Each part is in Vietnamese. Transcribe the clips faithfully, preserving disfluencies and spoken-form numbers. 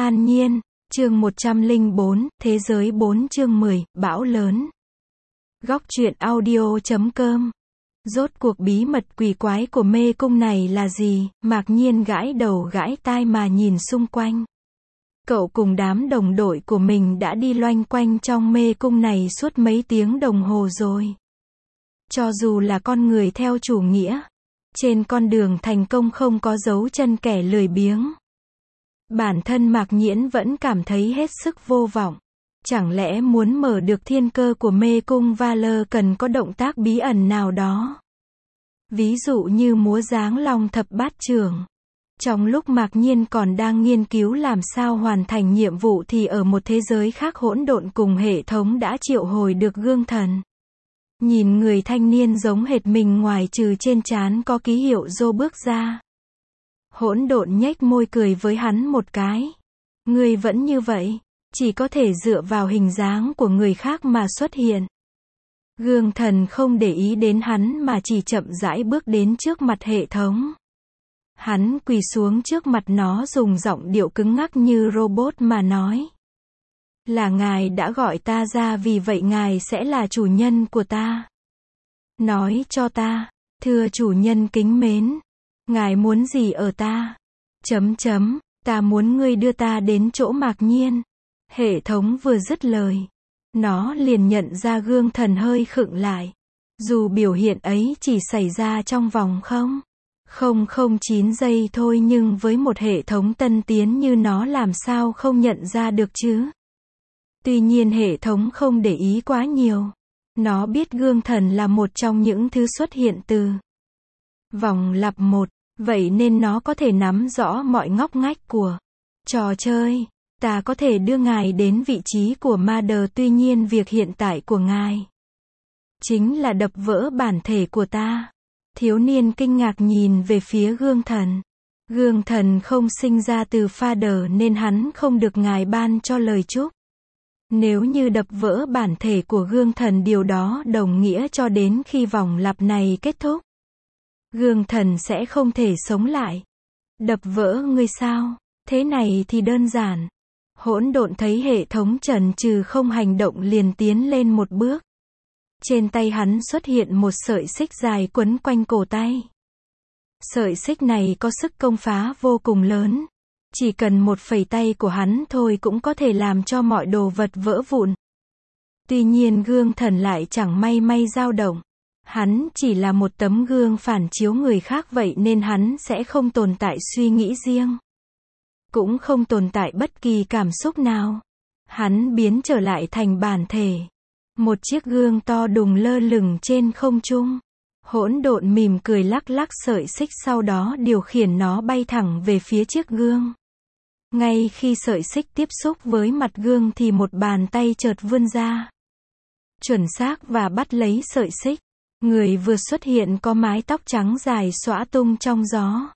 Nhan Nhiên, chương một trăm lẻ bốn, Thế giới bốn chương mười, Bão lớn. Góc truyện audio chấm com. Rốt cuộc bí mật quỷ quái của mê cung này là gì? Mạc Nhiên gãi đầu gãi tai mà nhìn xung quanh. Cậu cùng đám đồng đội của mình đã đi loanh quanh trong mê cung này suốt mấy tiếng đồng hồ rồi. Cho dù là con người theo chủ nghĩa, trên con đường thành công không có dấu chân kẻ lười biếng. Bản thân Mạc Nhiên vẫn cảm thấy hết sức vô vọng. Chẳng lẽ muốn mở được thiên cơ của mê cung Valor cần có động tác bí ẩn nào đó? Ví dụ như múa dáng long thập bát trưởng. Trong lúc Mạc Nhiên còn đang nghiên cứu làm sao hoàn thành nhiệm vụ thì ở một thế giới khác hỗn độn cùng hệ thống đã triệu hồi được gương thần. Nhìn người thanh niên giống hệt mình ngoài trừ trên trán có ký hiệu rô bước ra. Hỗn độn nhếch môi cười với hắn một cái. Ngươi vẫn như vậy, chỉ có thể dựa vào hình dáng của người khác mà xuất hiện. Gương thần không để ý đến hắn mà chỉ chậm rãi bước đến trước mặt hệ thống. Hắn quỳ xuống trước mặt nó dùng giọng điệu cứng ngắc như robot mà nói. Là ngài đã gọi ta ra vì vậy ngài sẽ là chủ nhân của ta. Nói cho ta, thưa chủ nhân kính mến, ngài muốn gì ở ta? Chấm chấm, ta muốn ngươi đưa ta đến chỗ Mạc Nhiên. Hệ thống vừa dứt lời, nó liền nhận ra gương thần hơi khựng lại. Dù biểu hiện ấy chỉ xảy ra trong vòng không, không không chín giây thôi nhưng với một hệ thống tân tiến như nó làm sao không nhận ra được chứ? Tuy nhiên hệ thống không để ý quá nhiều. Nó biết gương thần là một trong những thứ xuất hiện từ vòng lặp một, vậy nên nó có thể nắm rõ mọi ngóc ngách của trò chơi. Ta có thể đưa ngài đến vị trí của Mother, tuy nhiên việc hiện tại của ngài chính là đập vỡ bản thể của ta. Thiếu niên kinh ngạc nhìn về phía gương thần. Gương thần không sinh ra từ Father nên hắn không được ngài ban cho lời chúc. Nếu như đập vỡ bản thể của gương thần điều đó đồng nghĩa cho đến khi vòng lặp này kết thúc, gương thần sẽ không thể sống lại. Đập vỡ ngươi sao? Thế này thì đơn giản. Hỗn độn thấy hệ thống chần chừ không hành động liền tiến lên một bước. Trên tay hắn xuất hiện một sợi xích dài quấn quanh cổ tay. Sợi xích này có sức công phá vô cùng lớn. Chỉ cần một phẩy tay của hắn thôi cũng có thể làm cho mọi đồ vật vỡ vụn. Tuy nhiên gương thần lại chẳng may may dao động. Hắn chỉ là một tấm gương phản chiếu người khác vậy nên hắn sẽ không tồn tại suy nghĩ riêng. Cũng không tồn tại bất kỳ cảm xúc nào. Hắn biến trở lại thành bản thể. Một chiếc gương to đùng lơ lửng trên không trung. Hỗn độn mỉm cười lắc lắc sợi xích sau đó điều khiển nó bay thẳng về phía chiếc gương. Ngay khi sợi xích tiếp xúc với mặt gương thì một bàn tay chợt vươn ra. Chuẩn xác và bắt lấy sợi xích. Người vừa xuất hiện có mái tóc trắng dài xõa tung trong gió.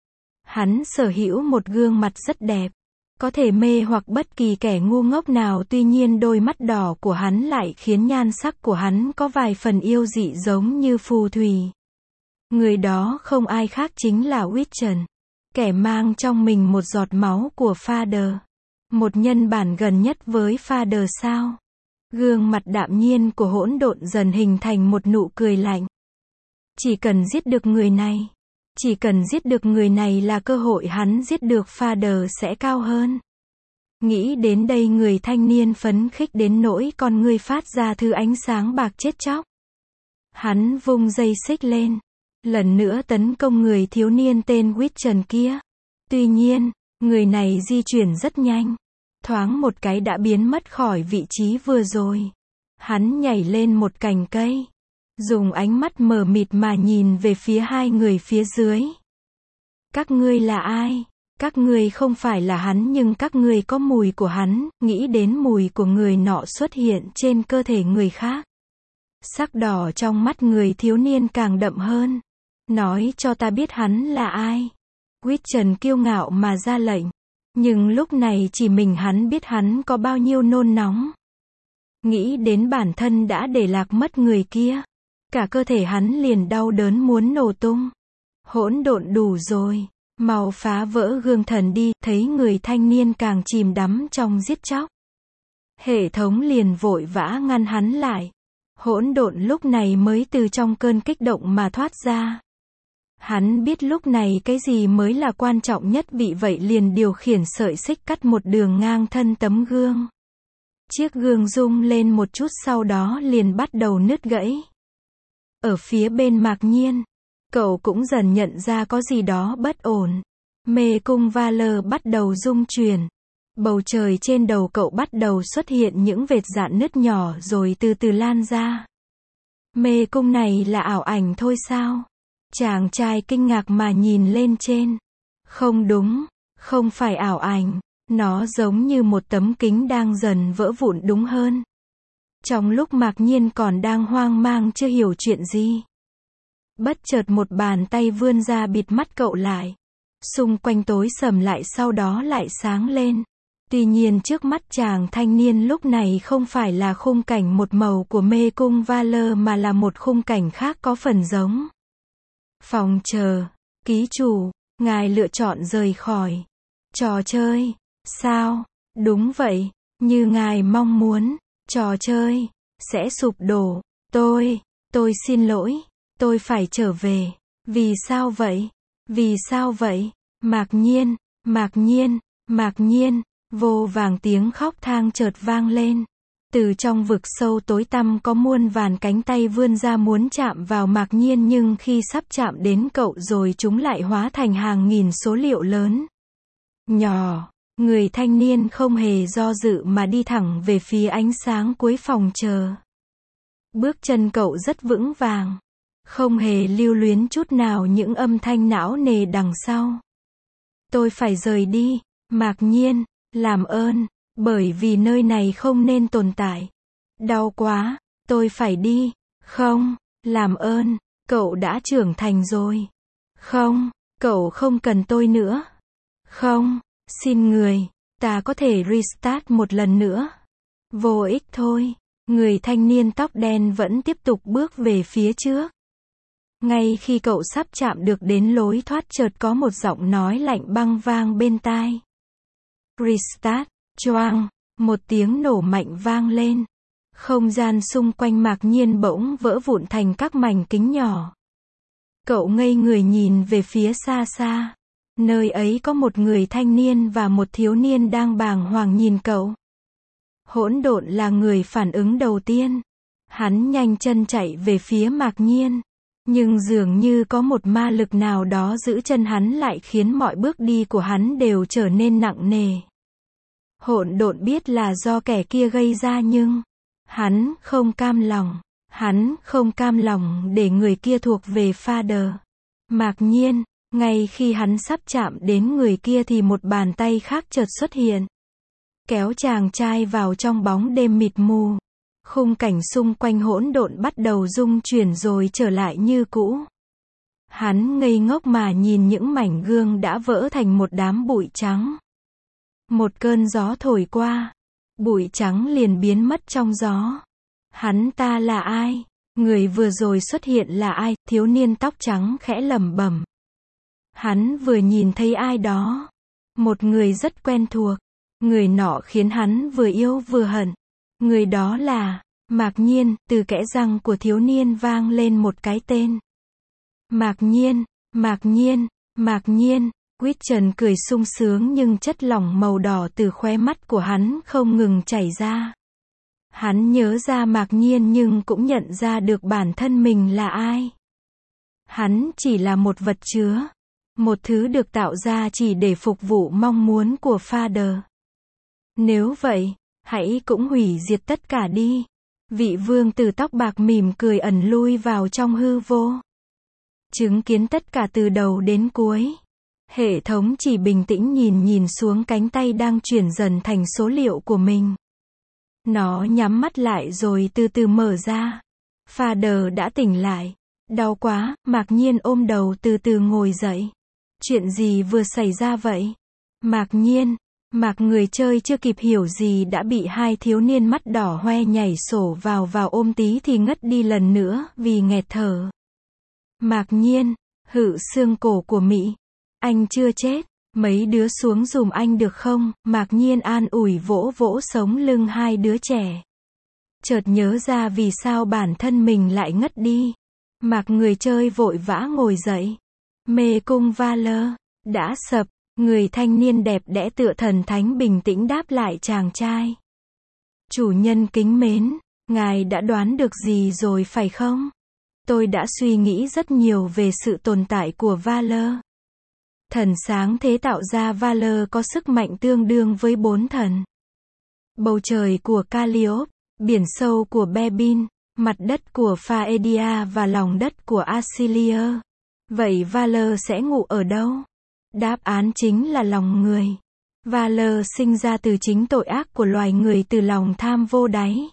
Hắn sở hữu một gương mặt rất đẹp. Có thể mê hoặc bất kỳ kẻ ngu ngốc nào, tuy nhiên đôi mắt đỏ của hắn lại khiến nhan sắc của hắn có vài phần yêu dị giống như phù thủy. Người đó không ai khác chính là Witchen. Kẻ mang trong mình một giọt máu của Father. Một nhân bản gần nhất với Father sao? Gương mặt đạm nhiên của hỗn độn dần hình thành một nụ cười lạnh. Chỉ cần giết được người này. Chỉ cần giết được người này là cơ hội hắn giết được Father sẽ cao hơn. Nghĩ đến đây người thanh niên phấn khích đến nỗi con ngươi phát ra thứ ánh sáng bạc chết chóc. Hắn vung dây xích lên. Lần nữa tấn công người thiếu niên tên Witchen kia. Tuy nhiên, người này di chuyển rất nhanh. Thoáng một cái đã biến mất khỏi vị trí vừa rồi. Hắn nhảy lên một cành cây. Dùng ánh mắt mờ mịt mà nhìn về phía hai người phía dưới. Các ngươi là ai? Các ngươi không phải là hắn nhưng các ngươi có mùi của hắn. Nghĩ đến mùi của người nọ xuất hiện trên cơ thể người khác. Sắc đỏ trong mắt người thiếu niên càng đậm hơn. Nói cho ta biết hắn là ai. Witchen kiêu ngạo mà ra lệnh. Nhưng lúc này chỉ mình hắn biết hắn có bao nhiêu nôn nóng. Nghĩ đến bản thân đã để lạc mất người kia. Cả cơ thể hắn liền đau đớn muốn nổ tung. Hỗn độn đủ rồi. Mau phá vỡ gương thần đi, thấy người thanh niên càng chìm đắm trong giết chóc. Hệ thống liền vội vã ngăn hắn lại. Hỗn độn lúc này mới từ trong cơn kích động mà thoát ra. Hắn biết lúc này cái gì mới là quan trọng nhất, vì vậy liền điều khiển sợi xích cắt một đường ngang thân tấm gương. Chiếc gương rung lên một chút sau đó liền bắt đầu nứt gãy. Ở phía bên Mạc Nhiên, cậu cũng dần nhận ra có gì đó bất ổn. Mê cung Valor bắt đầu rung chuyển. Bầu trời trên đầu cậu bắt đầu xuất hiện những vệt rạn nứt nhỏ rồi từ từ lan ra. Mê cung này là ảo ảnh thôi sao? Chàng trai kinh ngạc mà nhìn lên trên. Không đúng, không phải ảo ảnh, nó giống như một tấm kính đang dần vỡ vụn đúng hơn. Trong lúc Mạc Nhiên còn đang hoang mang chưa hiểu chuyện gì, bất chợt một bàn tay vươn ra bịt mắt cậu lại. Xung quanh tối sầm lại sau đó lại sáng lên. Tuy nhiên trước mắt chàng thanh niên lúc này không phải là khung cảnh một màu của mê cung Valor mà là một khung cảnh khác có phần giống. Phòng chờ, ký chủ, ngài lựa chọn rời khỏi trò chơi. Sao? Đúng vậy, như ngài mong muốn, trò chơi sẽ sụp đổ. Tôi, tôi xin lỗi, tôi phải trở về. Vì sao vậy? Vì sao vậy? Mạc Nhiên, Mạc Nhiên, Mạc Nhiên, vô vàng tiếng khóc thang chợt vang lên. Từ trong vực sâu tối tăm có muôn vàn cánh tay vươn ra muốn chạm vào Mạc Nhiên, nhưng khi sắp chạm đến cậu rồi chúng lại hóa thành hàng nghìn số liệu lớn. Nhỏ, người thanh niên không hề do dự mà đi thẳng về phía ánh sáng cuối phòng chờ. Bước chân cậu rất vững vàng, không hề lưu luyến chút nào những âm thanh não nề đằng sau. Tôi phải rời đi, Mạc Nhiên, làm ơn, bởi vì nơi này không nên tồn tại. Đau quá, tôi phải đi. Không, làm ơn, cậu đã trưởng thành rồi. Không, cậu không cần tôi nữa. Không, xin người, ta có thể restart một lần nữa. Vô ích thôi. Người thanh niên tóc đen vẫn tiếp tục bước về phía trước. Ngay khi cậu sắp chạm được đến lối thoát chợt có một giọng nói lạnh băng vang bên tai. Restart, choang, một tiếng nổ mạnh vang lên. Không gian xung quanh Mạc Nhiên bỗng vỡ vụn thành các mảnh kính nhỏ. Cậu ngây người nhìn về phía xa xa. Nơi ấy có một người thanh niên và một thiếu niên đang bàng hoàng nhìn cậu. Hỗn độn là người phản ứng đầu tiên. Hắn nhanh chân chạy về phía Mạc Nhiên. Nhưng dường như có một ma lực nào đó giữ chân hắn lại khiến mọi bước đi của hắn đều trở nên nặng nề. Hỗn độn biết là do kẻ kia gây ra nhưng hắn không cam lòng. Hắn không cam lòng để người kia thuộc về Father. Mạc Nhiên, ngay khi hắn sắp chạm đến người kia thì một bàn tay khác chợt xuất hiện. Kéo chàng trai vào trong bóng đêm mịt mù. Khung cảnh xung quanh hỗn độn bắt đầu rung chuyển rồi trở lại như cũ. Hắn ngây ngốc mà nhìn những mảnh gương đã vỡ thành một đám bụi trắng. Một cơn gió thổi qua, bụi trắng liền biến mất trong gió. Hắn ta là ai? Người vừa rồi xuất hiện là ai? Thiếu niên tóc trắng khẽ lẩm bẩm. Hắn vừa nhìn thấy ai đó. Một người rất quen thuộc. Người nọ khiến hắn vừa yêu vừa hận. Người đó là Mạc Nhiên. Từ kẽ răng của thiếu niên vang lên một cái tên. Mạc Nhiên, Mạc Nhiên, Mạc Nhiên. Quýt Trần cười sung sướng nhưng chất lỏng màu đỏ từ khóe mắt của hắn không ngừng chảy ra. Hắn nhớ ra Mạc Nhiên nhưng cũng nhận ra được bản thân mình là ai. Hắn chỉ là một vật chứa. Một thứ được tạo ra chỉ để phục vụ mong muốn của Father. Nếu vậy, hãy cũng hủy diệt tất cả đi. Vị vương tử tóc bạc mỉm cười ẩn lui vào trong hư vô. Chứng kiến tất cả từ đầu đến cuối. Hệ thống chỉ bình tĩnh nhìn nhìn xuống cánh tay đang chuyển dần thành số liệu của mình. Nó nhắm mắt lại rồi từ từ mở ra. Father đã tỉnh lại. Đau quá, Mạc Nhiên ôm đầu từ từ ngồi dậy. Chuyện gì vừa xảy ra vậy? Mạc Nhiên, Mạc người chơi chưa kịp hiểu gì đã bị hai thiếu niên mắt đỏ hoe nhảy sổ vào vào ôm tí thì ngất đi lần nữa vì nghẹt thở. Mạc Nhiên, hự xương cổ của Mỹ. Anh chưa chết. Mấy đứa xuống giùm anh được không? Mạc Nhiên an ủi vỗ vỗ sống lưng hai đứa trẻ. Chợt nhớ ra vì sao bản thân mình lại ngất đi. Mạc người chơi vội vã ngồi dậy. Mê cung Valor đã sập. Người thanh niên đẹp đẽ tựa thần thánh bình tĩnh đáp lại chàng trai. Chủ nhân kính mến, ngài đã đoán được gì rồi phải không? Tôi đã suy nghĩ rất nhiều về sự tồn tại của Valor. Thần sáng thế tạo ra Valor có sức mạnh tương đương với bốn thần. Bầu trời của Calliope, biển sâu của Bebin, mặt đất của Phaedia và lòng đất của Asilia. Vậy Valor sẽ ngụ ở đâu? Đáp án chính là lòng người. Valor sinh ra từ chính tội ác của loài người, từ lòng tham vô đáy.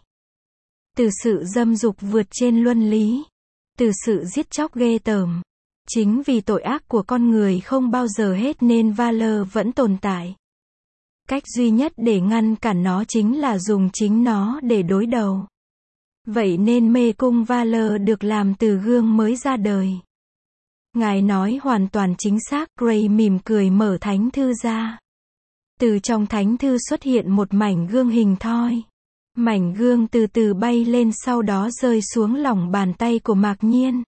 Từ sự dâm dục vượt trên luân lý. Từ sự giết chóc ghê tởm. Chính vì tội ác của con người không bao giờ hết nên Valor vẫn tồn tại. Cách duy nhất để ngăn cản nó chính là dùng chính nó để đối đầu. Vậy nên mê cung Valor được làm từ gương mới ra đời. Ngài nói hoàn toàn chính xác. Gray mỉm cười mở thánh thư ra. Từ trong thánh thư xuất hiện một mảnh gương hình thoi. Mảnh gương từ từ bay lên sau đó rơi xuống lòng bàn tay của Mạc Nhiên.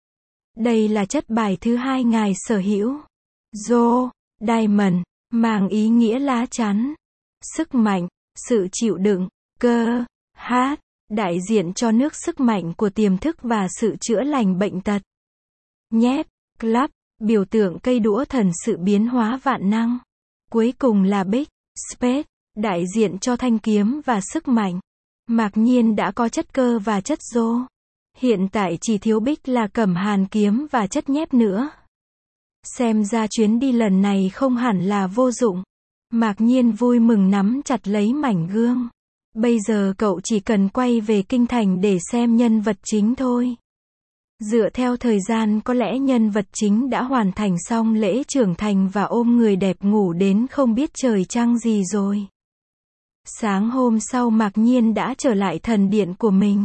Đây là chất bài thứ hai ngài sở hữu. Joe, Diamond, mang ý nghĩa lá chắn. Sức mạnh, sự chịu đựng, cơ, hát, đại diện cho nước sức mạnh của tiềm thức và sự chữa lành bệnh tật. Nhép, club, biểu tượng cây đũa thần sự biến hóa vạn năng. Cuối cùng là Big, Spade, đại diện cho thanh kiếm và sức mạnh. Mạc Nhiên đã có chất cơ và chất rô. Hiện tại chỉ thiếu Big là cẩm hàn kiếm và chất nhép nữa. Xem ra chuyến đi lần này không hẳn là vô dụng. Mạc Nhiên vui mừng nắm chặt lấy mảnh gương. Bây giờ cậu chỉ cần quay về kinh thành để xem nhân vật chính thôi. Dựa theo thời gian có lẽ nhân vật chính đã hoàn thành xong lễ trưởng thành và ôm người đẹp ngủ đến không biết trời trăng gì rồi. Sáng hôm sau Mạc Nhiên đã trở lại thần điện của mình.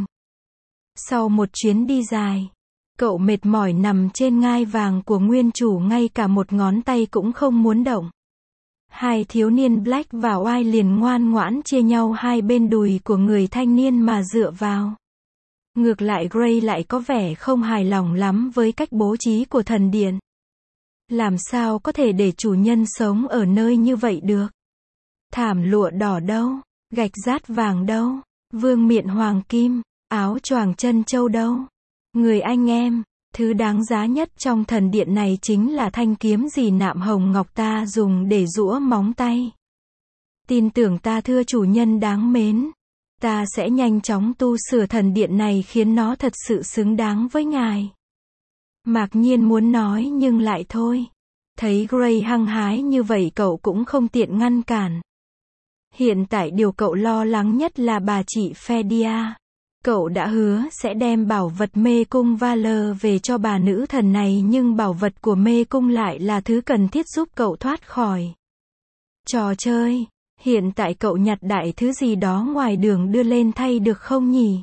Sau một chuyến đi dài, cậu mệt mỏi nằm trên ngai vàng của nguyên chủ, ngay cả một ngón tay cũng không muốn động. Hai thiếu niên Black và White liền ngoan ngoãn chia nhau hai bên đùi của người thanh niên mà dựa vào. Ngược lại Gray lại có vẻ không hài lòng lắm với cách bố trí của thần điện. Làm sao có thể để chủ nhân sống ở nơi như vậy được? Thảm lụa đỏ đâu? Gạch rát vàng đâu? Vương miện hoàng kim? Áo choàng chân châu đâu? Người anh em, thứ đáng giá nhất trong thần điện này chính là thanh kiếm dì nạm hồng ngọc ta dùng để giũa móng tay. Tin tưởng ta thưa chủ nhân đáng mến. Ta sẽ nhanh chóng tu sửa thần điện này khiến nó thật sự xứng đáng với ngài. Mạc Nhiên muốn nói nhưng lại thôi. Thấy Gray hăng hái như vậy cậu cũng không tiện ngăn cản. Hiện tại điều cậu lo lắng nhất là bà chị Phaedia. Cậu đã hứa sẽ đem bảo vật mê cung Valor về cho bà nữ thần này, nhưng bảo vật của mê cung lại là thứ cần thiết giúp cậu thoát khỏi trò chơi. Hiện tại cậu nhặt đại thứ gì đó ngoài đường đưa lên thay được không nhỉ?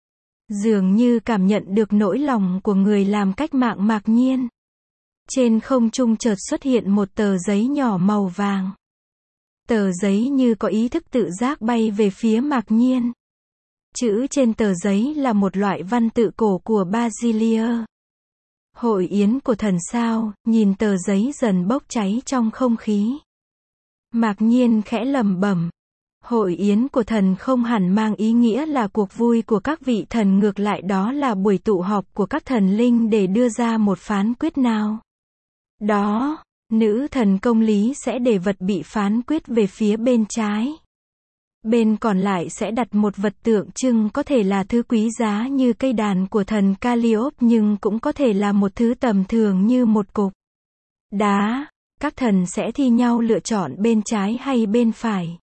Dường như cảm nhận được nỗi lòng của người làm cách mạng Mạc Nhiên. Trên không trung chợt xuất hiện một tờ giấy nhỏ màu vàng. Tờ giấy như có ý thức tự giác bay về phía Mạc Nhiên. Chữ trên tờ giấy là một loại văn tự cổ của Basilia. Hội yến của thần sao, nhìn tờ giấy dần bốc cháy trong không khí. Mạc Nhiên khẽ lẩm bẩm. Hội yến của thần không hẳn mang ý nghĩa là cuộc vui của các vị thần, ngược lại đó là buổi tụ họp của các thần linh để đưa ra một phán quyết nào đó. Nữ thần công lý sẽ để vật bị phán quyết về phía bên trái. Bên còn lại sẽ đặt một vật tượng trưng, có thể là thứ quý giá như cây đàn của thần Calliope, nhưng cũng có thể là một thứ tầm thường như một cục đá. Các thần sẽ thi nhau lựa chọn bên trái hay bên phải.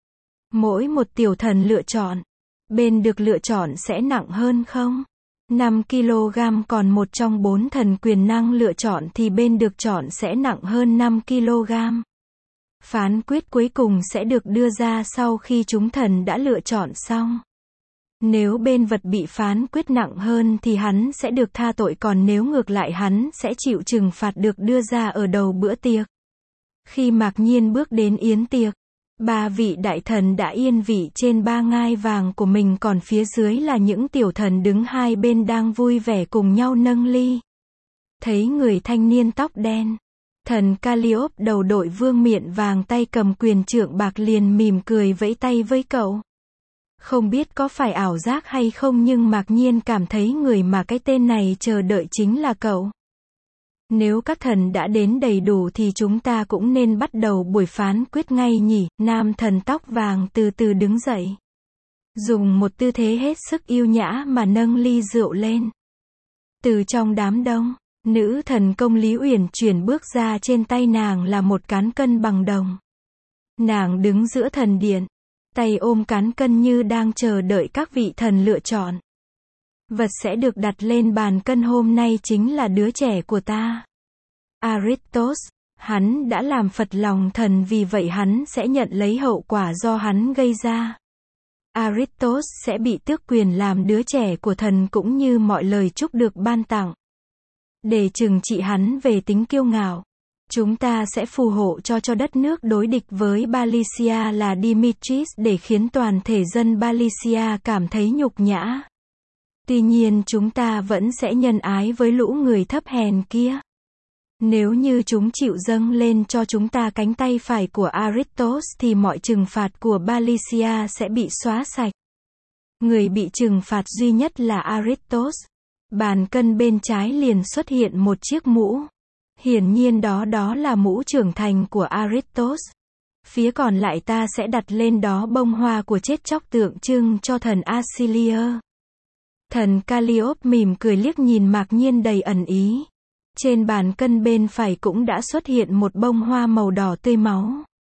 Mỗi một tiểu thần lựa chọn, bên được lựa chọn sẽ nặng hơn không năm ki lô gam, còn một trong bốn thần quyền năng lựa chọn thì bên được chọn sẽ nặng hơn năm ki lô gam. Phán quyết cuối cùng sẽ được đưa ra sau khi chúng thần đã lựa chọn xong. Nếu bên vật bị phán quyết nặng hơn thì hắn sẽ được tha tội, còn nếu ngược lại hắn sẽ chịu trừng phạt được đưa ra ở đầu bữa tiệc. Khi Mạc Nhiên bước đến yến tiệc, ba vị đại thần đã yên vị trên ba ngai vàng của mình, còn phía dưới là những tiểu thần đứng hai bên đang vui vẻ cùng nhau nâng ly. Thấy người thanh niên tóc đen, thần Calliope đầu đội vương miện vàng tay cầm quyền trượng bạc liền mỉm cười vẫy tay với cậu. Không biết có phải ảo giác hay không nhưng Mạc Nhiên cảm thấy người mà cái tên này chờ đợi chính là cậu. Nếu các thần đã đến đầy đủ thì chúng ta cũng nên bắt đầu buổi phán quyết ngay nhỉ. Nam thần tóc vàng từ từ đứng dậy, dùng một tư thế hết sức yêu nhã mà nâng ly rượu lên. Từ trong đám đông, nữ thần công Lý Uyển chuyển bước ra, trên tay nàng là một cán cân bằng đồng. Nàng đứng giữa thần điện, tay ôm cán cân như đang chờ đợi các vị thần lựa chọn. Vật sẽ được đặt lên bàn cân hôm nay chính là đứa trẻ của ta, Aristos. Hắn đã làm phật lòng thần, vì vậy hắn sẽ nhận lấy hậu quả do hắn gây ra. Aristos sẽ bị tước quyền làm đứa trẻ của thần cũng như mọi lời chúc được ban tặng. Để trừng trị hắn về tính kiêu ngạo, chúng ta sẽ phù hộ cho cho đất nước đối địch với Balicia là Dimitris để khiến toàn thể dân Balicia cảm thấy nhục nhã. Tuy nhiên chúng ta vẫn sẽ nhân ái với lũ người thấp hèn kia. Nếu như chúng chịu dâng lên cho chúng ta cánh tay phải của Aristos thì mọi trừng phạt của Balicia sẽ bị xóa sạch. Người bị trừng phạt duy nhất là Aristos. Bàn cân bên trái liền xuất hiện một chiếc mũ. Hiển nhiên đó đó là mũ trưởng thành của Aristos. Phía còn lại ta sẽ đặt lên đó bông hoa của chết chóc tượng trưng cho thần Acilier. Thần Calliope mỉm cười liếc nhìn Mạc Nhiên đầy ẩn ý. Trên bàn cân bên phải cũng đã xuất hiện một bông hoa màu đỏ tươi máu.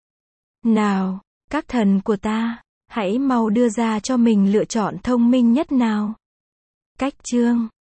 Nào, các thần của ta, hãy mau đưa ra cho mình lựa chọn thông minh nhất nào. Cách chương